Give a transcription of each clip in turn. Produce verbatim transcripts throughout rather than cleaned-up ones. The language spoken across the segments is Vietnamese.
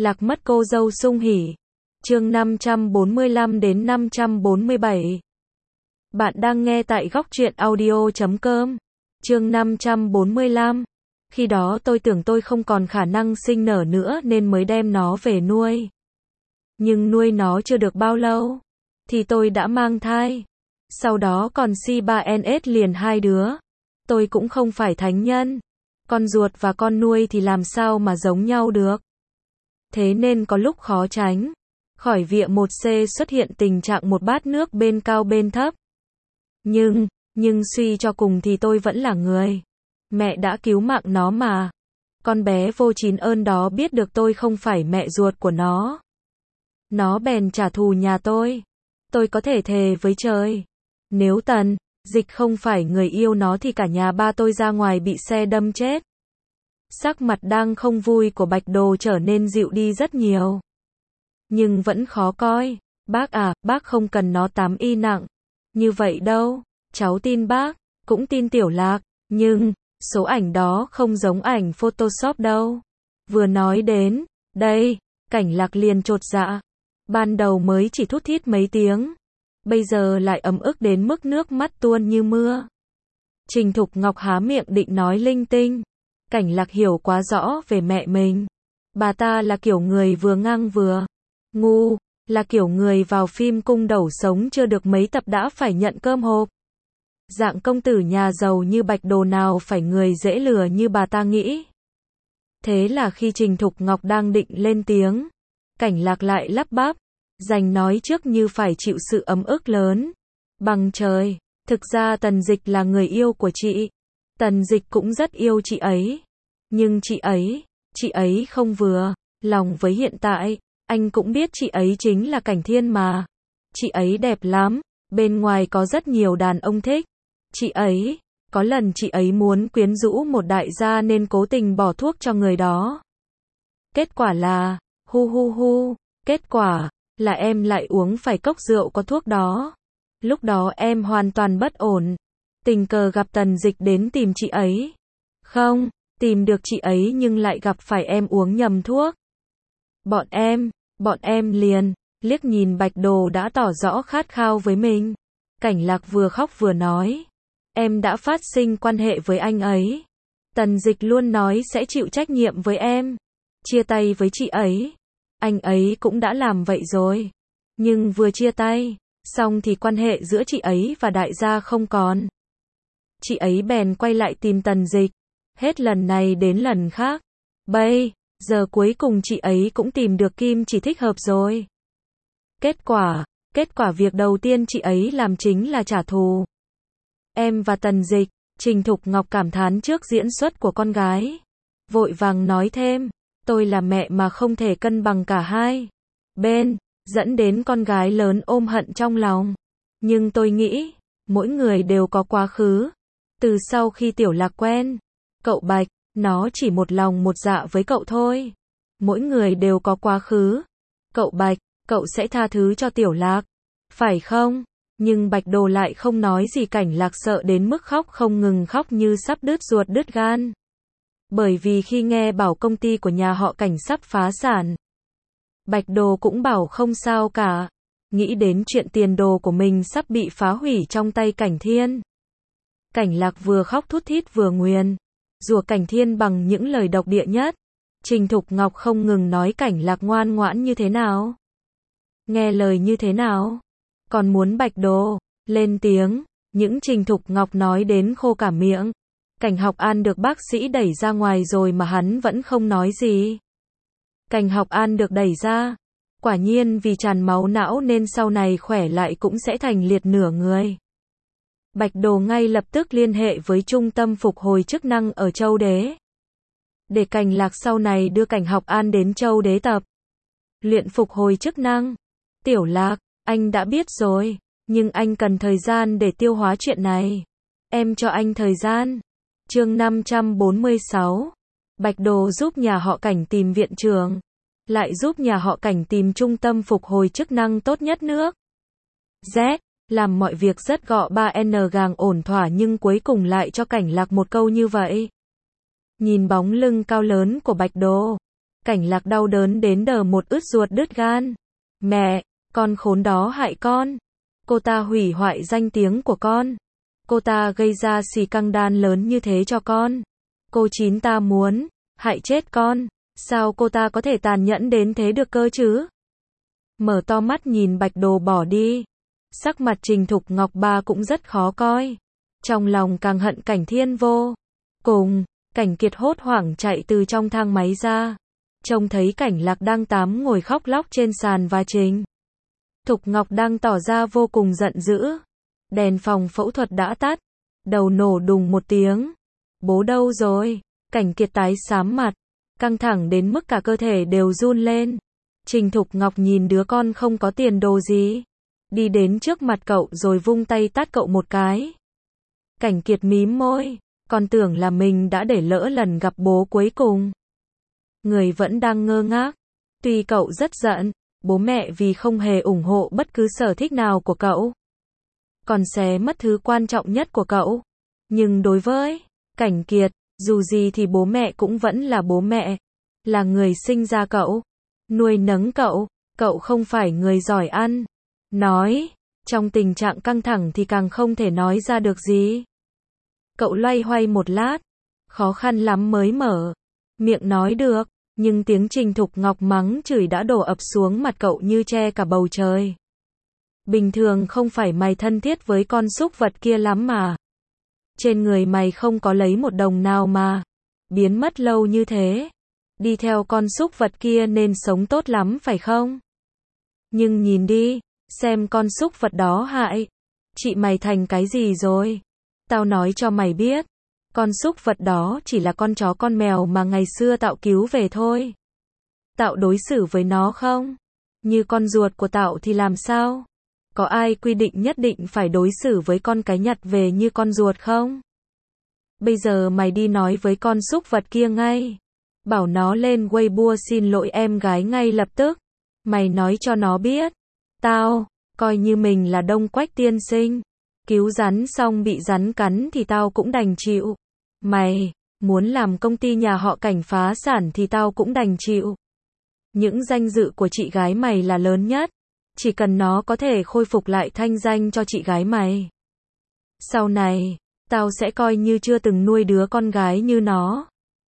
Lạc mất cô dâu sung hỉ. Chương năm trăm bốn mươi lăm đến năm trăm bốn mươi bảy. Bạn đang nghe tại góc truyện audio chấm com. Chương năm trăm bốn mươi lăm. Khi đó tôi tưởng tôi không còn khả năng sinh nở nữa nên mới đem nó về nuôi. Nhưng nuôi nó chưa được bao lâu thì tôi đã mang thai. Sau đó còn xê ba en ét liền hai đứa. Tôi cũng không phải thánh nhân. Con ruột và con nuôi thì làm sao mà giống nhau được. Thế nên có lúc khó tránh khỏi việc một C xuất hiện tình trạng một bát nước bên cao bên thấp. Nhưng, nhưng suy cho cùng thì tôi vẫn là người. Mẹ đã cứu mạng nó mà. Con bé vô chín ơn đó biết được tôi không phải mẹ ruột của nó. Nó bèn trả thù nhà tôi. Tôi có thể thề với trời. Nếu Tần Dịch không phải người yêu nó thì cả nhà ba tôi ra ngoài bị xe đâm chết. Sắc mặt đang không vui của Bạch Đồ trở nên dịu đi rất nhiều. Nhưng vẫn khó coi. Bác à, bác không cần nó tám y nặng như vậy đâu. Cháu tin bác, cũng tin Tiểu Lạc. Nhưng, số ảnh đó không giống ảnh Photoshop đâu. Vừa nói đến đây, Cảnh Lạc liền chột dạ. Ban đầu mới chỉ thút thít mấy tiếng. Bây giờ lại ấm ức đến mức nước mắt tuôn như mưa. Trình Thục Ngọc há miệng định nói linh tinh. Cảnh Lạc hiểu quá rõ về mẹ mình. Bà ta là kiểu người vừa ngang vừa ngu, là kiểu người vào phim cung đẩu sống chưa được mấy tập đã phải nhận cơm hộp. Dạng công tử nhà giàu như Bạch Đồ nào phải người dễ lừa như bà ta nghĩ. Thế là khi Trình Thục Ngọc đang định lên tiếng, Cảnh Lạc lại lắp bắp, giành nói trước như phải chịu sự ấm ức lớn. Bằng trời, thực ra Tần Dịch là người yêu của chị. Tần Dịch cũng rất yêu chị ấy. Nhưng chị ấy, chị ấy không vừa lòng với hiện tại. Anh cũng biết chị ấy chính là Cảnh Thiên mà. Chị ấy đẹp lắm, bên ngoài có rất nhiều đàn ông thích. Chị ấy, có lần chị ấy muốn quyến rũ một đại gia nên cố tình bỏ thuốc cho người đó. Kết quả là, hu hu hu, kết quả là em lại uống phải cốc rượu có thuốc đó. Lúc đó em hoàn toàn bất ổn. Tình cờ gặp Tần Dịch đến tìm chị ấy. Không, tìm được chị ấy nhưng lại gặp phải em uống nhầm thuốc. Bọn em, bọn em liền liếc nhìn Bạch Đồ đã tỏ rõ khát khao với mình. Cảnh Lạc vừa khóc vừa nói. Em đã phát sinh quan hệ với anh ấy. Tần Dịch luôn nói sẽ chịu trách nhiệm với em. Chia tay với chị ấy. Anh ấy cũng đã làm vậy rồi. Nhưng vừa chia tay, xong thì quan hệ giữa chị ấy và đại gia không còn. Chị ấy bèn quay lại tìm Tần Dịch. Hết lần này đến lần khác. Bây giờ cuối cùng chị ấy cũng tìm được kim chỉ thích hợp rồi. Kết quả, kết quả việc đầu tiên chị ấy làm chính là trả thù. Em và Tần Dịch, Trình Thục Ngọc cảm thán trước diễn xuất của con gái. Vội vàng nói thêm, tôi là mẹ mà không thể cân bằng cả hai bên, dẫn đến con gái lớn ôm hận trong lòng. Nhưng tôi nghĩ, mỗi người đều có quá khứ. Từ sau khi Tiểu Lạc quen cậu Bạch, nó chỉ một lòng một dạ với cậu thôi. Mỗi người đều có quá khứ. Cậu Bạch, cậu sẽ tha thứ cho Tiểu Lạc, phải không? Nhưng Bạch Đồ lại không nói gì. Cảnh Lạc sợ đến mức khóc không ngừng, khóc như sắp đứt ruột đứt gan. Bởi vì khi nghe bảo công ty của nhà họ Cảnh sắp phá sản, Bạch Đồ cũng bảo không sao cả. Nghĩ đến chuyện tiền đồ của mình sắp bị phá hủy trong tay Cảnh Thiên. Cảnh Lạc vừa khóc thút thít vừa nguyền rủa Cảnh Thiên bằng những lời độc địa nhất. Trình Thục Ngọc không ngừng nói Cảnh Lạc ngoan ngoãn như thế nào, nghe lời như thế nào. Còn muốn Bạch Đồ lên tiếng. Những Trình Thục Ngọc nói đến khô cả miệng. Cảnh Học An được bác sĩ đẩy ra ngoài rồi mà hắn vẫn không nói gì. Cảnh Học An được đẩy ra, quả nhiên vì tràn máu não nên sau này khỏe lại cũng sẽ thành liệt nửa người. Bạch Đồ ngay lập tức liên hệ với trung tâm phục hồi chức năng ở Châu Đế. Để Cảnh Lạc sau này đưa Cảnh Học An đến Châu Đế tập luyện phục hồi chức năng. Tiểu Lạc, anh đã biết rồi, nhưng anh cần thời gian để tiêu hóa chuyện này. Em cho anh thời gian. Chương năm trăm bốn mươi sáu. Bạch Đồ giúp nhà họ Cảnh tìm viện trưởng, lại giúp nhà họ Cảnh tìm trung tâm phục hồi chức năng tốt nhất nước. Z, làm mọi việc rất gọ ba n gàng ổn thỏa nhưng cuối cùng lại cho Cảnh Lạc một câu như vậy. Nhìn bóng lưng cao lớn của Bạch Đồ, Cảnh Lạc đau đớn đến đờ một ướt ruột đứt gan. Mẹ, con khốn đó hại con. Cô ta hủy hoại danh tiếng của con. Cô ta gây ra xì căng đan lớn như thế cho con. Cô Chín ta muốn hại chết con. Sao cô ta có thể tàn nhẫn đến thế được cơ chứ? Mở to mắt nhìn Bạch Đồ bỏ đi. Sắc mặt Trình Thục Ngọc ba cũng rất khó coi. Trong lòng càng hận Cảnh Thiên vô cùng. Cảnh Kiệt hốt hoảng chạy từ trong thang máy ra. Trông thấy Cảnh Lạc đang tám ngồi khóc lóc trên sàn và Trình Thục Ngọc đang tỏ ra vô cùng giận dữ. Đèn phòng phẫu thuật đã tắt. Đầu nổ đùng một tiếng. Bố đâu rồi? Cảnh Kiệt tái xám mặt. Căng thẳng đến mức cả cơ thể đều run lên. Trình Thục Ngọc nhìn đứa con không có tiền đồ gì. Đi đến trước mặt cậu rồi vung tay tát cậu một cái. Cảnh Kiệt mím môi. Con tưởng là mình đã để lỡ lần gặp bố cuối cùng. Người vẫn đang ngơ ngác. Tuy cậu rất giận. Bố mẹ vì không hề ủng hộ bất cứ sở thích nào của cậu. Còn xé mất thứ quan trọng nhất của cậu. Nhưng đối với Cảnh Kiệt, dù gì thì bố mẹ cũng vẫn là bố mẹ. Là người sinh ra cậu. Nuôi nấng cậu. Cậu không phải người giỏi ăn. Nói. Trong tình trạng căng thẳng thì càng không thể nói ra được gì. Cậu loay hoay một lát. Khó khăn lắm mới mở miệng nói được. Nhưng tiếng Trình Thục Ngọc mắng chửi đã đổ ập xuống mặt cậu như che cả bầu trời. Bình thường không phải mày thân thiết với con súc vật kia lắm mà. Trên người mày không có lấy một đồng nào mà. Biến mất lâu như thế. Đi theo con súc vật kia nên sống tốt lắm phải không? Nhưng nhìn đi. Xem con súc vật đó hại. Chị mày thành cái gì rồi? Tao nói cho mày biết. Con súc vật đó chỉ là con chó con mèo mà ngày xưa Tạo cứu về thôi. Tạo đối xử với nó không? Như con ruột của Tạo thì làm sao? Có ai quy định nhất định phải đối xử với con cái nhặt về như con ruột không? Bây giờ mày đi nói với con súc vật kia ngay. Bảo nó lên Weibo xin lỗi em gái ngay lập tức. Mày nói cho nó biết. Tao, coi như mình là Đông Quách tiên sinh. Cứu rắn xong bị rắn cắn thì tao cũng đành chịu. Mày, muốn làm công ty nhà họ Cảnh phá sản thì tao cũng đành chịu. Những danh dự của chị gái mày là lớn nhất. Chỉ cần nó có thể khôi phục lại thanh danh cho chị gái mày. Sau này, tao sẽ coi như chưa từng nuôi đứa con gái như nó.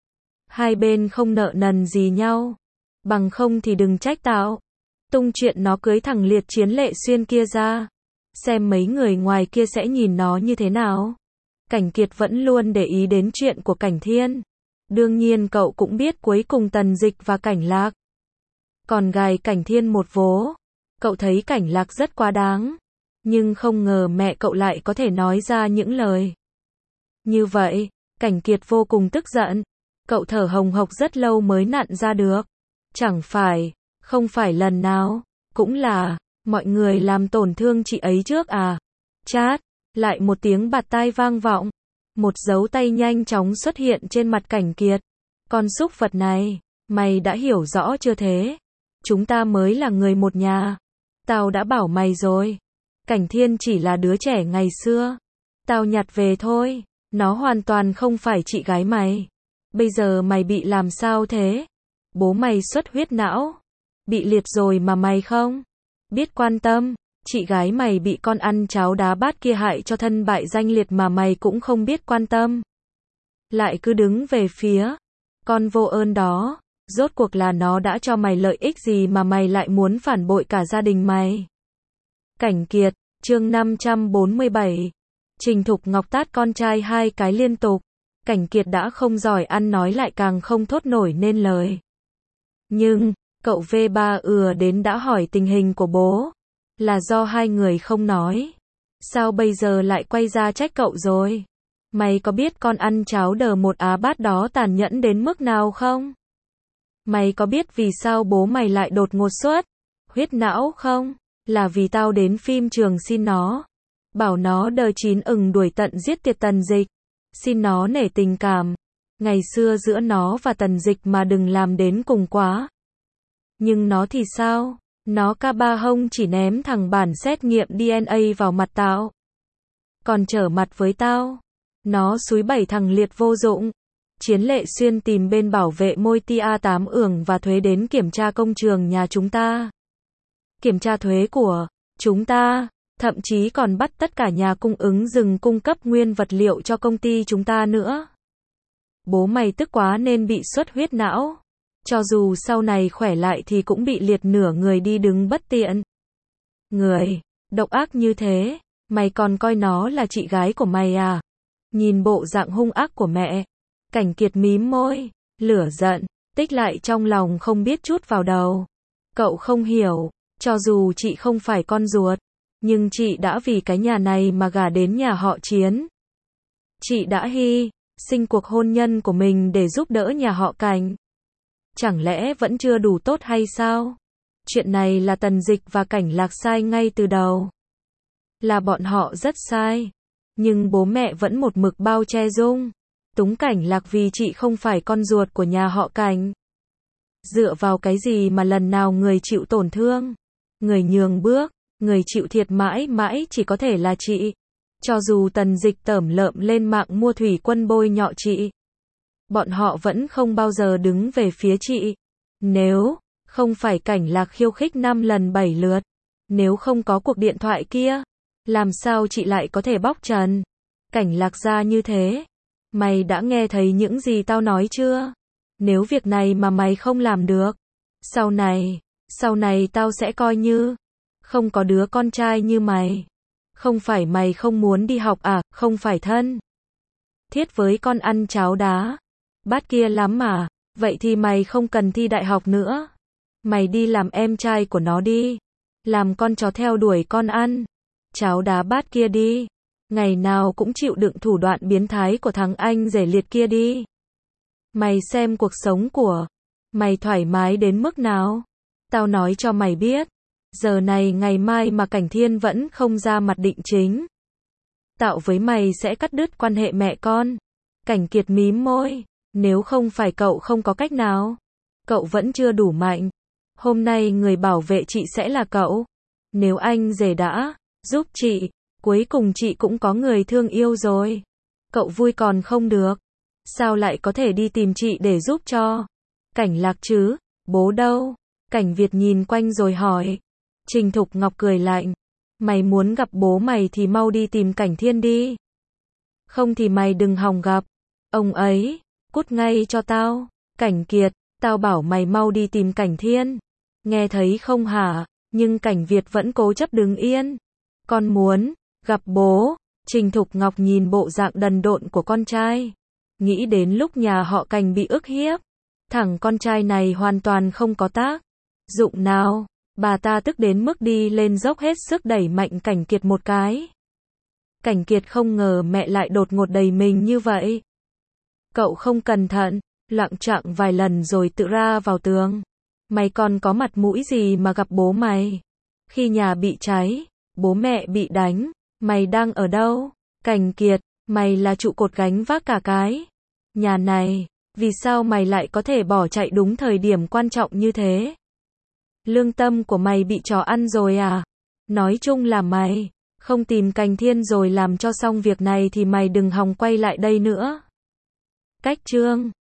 Hai bên không nợ nần gì nhau. Bằng không thì đừng trách tao. Tung chuyện nó cưới thằng liệt chiến Lệ Xuyên kia ra. Xem mấy người ngoài kia sẽ nhìn nó như thế nào. Cảnh Kiệt vẫn luôn để ý đến chuyện của Cảnh Thiên. Đương nhiên cậu cũng biết cuối cùng Tần Dịch và Cảnh Lạc còn gài Cảnh Thiên một vố. Cậu thấy Cảnh Lạc rất quá đáng. Nhưng không ngờ mẹ cậu lại có thể nói ra những lời như vậy. Cảnh Kiệt vô cùng tức giận. Cậu thở hồng hộc rất lâu mới nặn ra được. Chẳng phải, không phải lần nào, cũng là, mọi người làm tổn thương chị ấy trước à. Chát, lại một tiếng bạt tai vang vọng. Một dấu tay nhanh chóng xuất hiện trên mặt Cảnh Kiệt. Con súc vật này, mày đã hiểu rõ chưa thế? Chúng ta mới là người một nhà. Tao đã bảo mày rồi. Cảnh Thiên chỉ là đứa trẻ ngày xưa. Tao nhặt về thôi. Nó hoàn toàn không phải chị gái mày. Bây giờ mày bị làm sao thế? Bố mày xuất huyết não. Bị liệt rồi mà mày không biết quan tâm. Chị gái mày bị con ăn cháo đá bát kia hại cho thân bại danh liệt mà mày cũng không biết quan tâm. Lại cứ đứng về phía con vô ơn đó. Rốt cuộc là nó đã cho mày lợi ích gì mà mày lại muốn phản bội cả gia đình mày? Cảnh Kiệt, chương năm trăm bốn mươi bảy. Trình Thục Ngọc tát con trai hai cái liên tục. Cảnh Kiệt đã không giỏi ăn nói lại càng không thốt nổi nên lời. Nhưng, cậu vê ba ừa đến đã hỏi tình hình của bố. Là do hai người không nói. Sao bây giờ lại quay ra trách cậu rồi? Mày có biết con ăn cháo đờ một á bát đó tàn nhẫn đến mức nào không? Mày có biết vì sao bố mày lại đột ngột xuất huyết não không? Là vì tao đến phim trường xin nó. Bảo nó đờ chín ừng đuổi tận giết tiệt Tần Dịch. Xin nó nể tình cảm. Ngày xưa giữa nó và Tần Dịch mà đừng làm đến cùng quá. Nhưng nó thì sao? Nó ca ba hông chỉ ném thằng bản xét nghiệm đê en a vào mặt tao. Còn trở mặt với tao. Nó xúi bẩy thằng liệt vô dụng. Chiến Lệ Xuyên tìm bên bảo vệ môi T A tám ưởng và thuế đến kiểm tra công trường nhà chúng ta. Kiểm tra thuế của chúng ta, thậm chí còn bắt tất cả nhà cung ứng dừng cung cấp nguyên vật liệu cho công ty chúng ta nữa. Bố mày tức quá nên bị xuất huyết não. Cho dù sau này khỏe lại thì cũng bị liệt nửa người đi đứng bất tiện. Người độc ác như thế, mày còn coi nó là chị gái của mày à? Nhìn bộ dạng hung ác của mẹ, Cảnh Kiệt mím môi, lửa giận tích lại trong lòng không biết chút vào đầu. Cậu không hiểu, cho dù chị không phải con ruột, nhưng chị đã vì cái nhà này mà gả đến nhà họ Chiến. Chị đã hy sinh cuộc hôn nhân của mình để giúp đỡ nhà họ Cảnh. Chẳng lẽ vẫn chưa đủ tốt hay sao? Chuyện này là Tần Dịch và Cảnh Lạc sai ngay từ đầu. Là bọn họ rất sai. Nhưng bố mẹ vẫn một mực bao che dung túng Cảnh Lạc vì chị không phải con ruột của nhà họ Cảnh. Dựa vào cái gì mà lần nào người chịu tổn thương, người nhường bước, người chịu thiệt mãi mãi chỉ có thể là chị. Cho dù Tần Dịch tởm lợm lên mạng mua thủy quân bôi nhọ chị, bọn họ vẫn không bao giờ đứng về phía chị. Nếu không phải Cảnh Lạc khiêu khích năm lần bảy lượt, nếu không có cuộc điện thoại kia, làm sao chị lại có thể bóc trần Cảnh Lạc ra như thế? Mày đã nghe thấy những gì tao nói chưa? Nếu việc này mà mày không làm được, sau này, sau này tao sẽ coi như không có đứa con trai như mày. Không phải mày không muốn đi học à, không phải thân thiết với con ăn cháo đá bát kia lắm mà, vậy thì mày không cần thi đại học nữa. Mày đi làm em trai của nó đi, làm con chó theo đuổi con ăn cháo đá bát kia đi, ngày nào cũng chịu đựng thủ đoạn biến thái của thằng anh rể liệt kia đi. Mày xem cuộc sống của mày thoải mái đến mức nào. Tao nói cho mày biết, giờ này ngày mai mà Cảnh Thiên vẫn không ra mặt định chính, tạo với mày sẽ cắt đứt quan hệ mẹ con. Cảnh Kiệt mím môi, nếu không phải cậu không có cách nào, cậu vẫn chưa đủ mạnh. Hôm nay người bảo vệ chị sẽ là cậu. Nếu anh rể đã giúp chị, cuối cùng chị cũng có người thương yêu rồi. Cậu vui còn không được, sao lại có thể đi tìm chị để giúp cho Cảnh Lạc chứ? Bố đâu? Cảnh Việt nhìn quanh rồi hỏi. Trình Thục Ngọc cười lạnh, mày muốn gặp bố mày thì mau đi tìm Cảnh Thiên đi. Không thì mày đừng hòng gặp ông ấy, cút ngay cho tao. Cảnh Kiệt, tao bảo mày mau đi tìm Cảnh Thiên. Nghe thấy không hả? Nhưng Cảnh Việt vẫn cố chấp đứng yên. Con muốn gặp bố. Trình Thục Ngọc nhìn bộ dạng đần độn của con trai, nghĩ đến lúc nhà họ Cảnh bị ức hiếp. Thằng con trai này hoàn toàn không có tác dụng nào. Bà ta tức đến mức đi lên dốc hết sức đẩy mạnh Cảnh Kiệt một cái. Cảnh Kiệt không ngờ mẹ lại đột ngột đẩy mình như vậy. Cậu không cẩn thận, loạng choạng vài lần rồi tự ra vào tường. Mày còn có mặt mũi gì mà gặp bố mày? Khi nhà bị cháy, bố mẹ bị đánh, mày đang ở đâu? Cảnh Kiệt, mày là trụ cột gánh vác cả cái nhà này, vì sao mày lại có thể bỏ chạy đúng thời điểm quan trọng như thế? Lương tâm của mày bị chó ăn rồi à? Nói chung là mày không tìm Cảnh Thiên rồi làm cho xong việc này thì mày đừng hòng quay lại đây nữa. Cách chương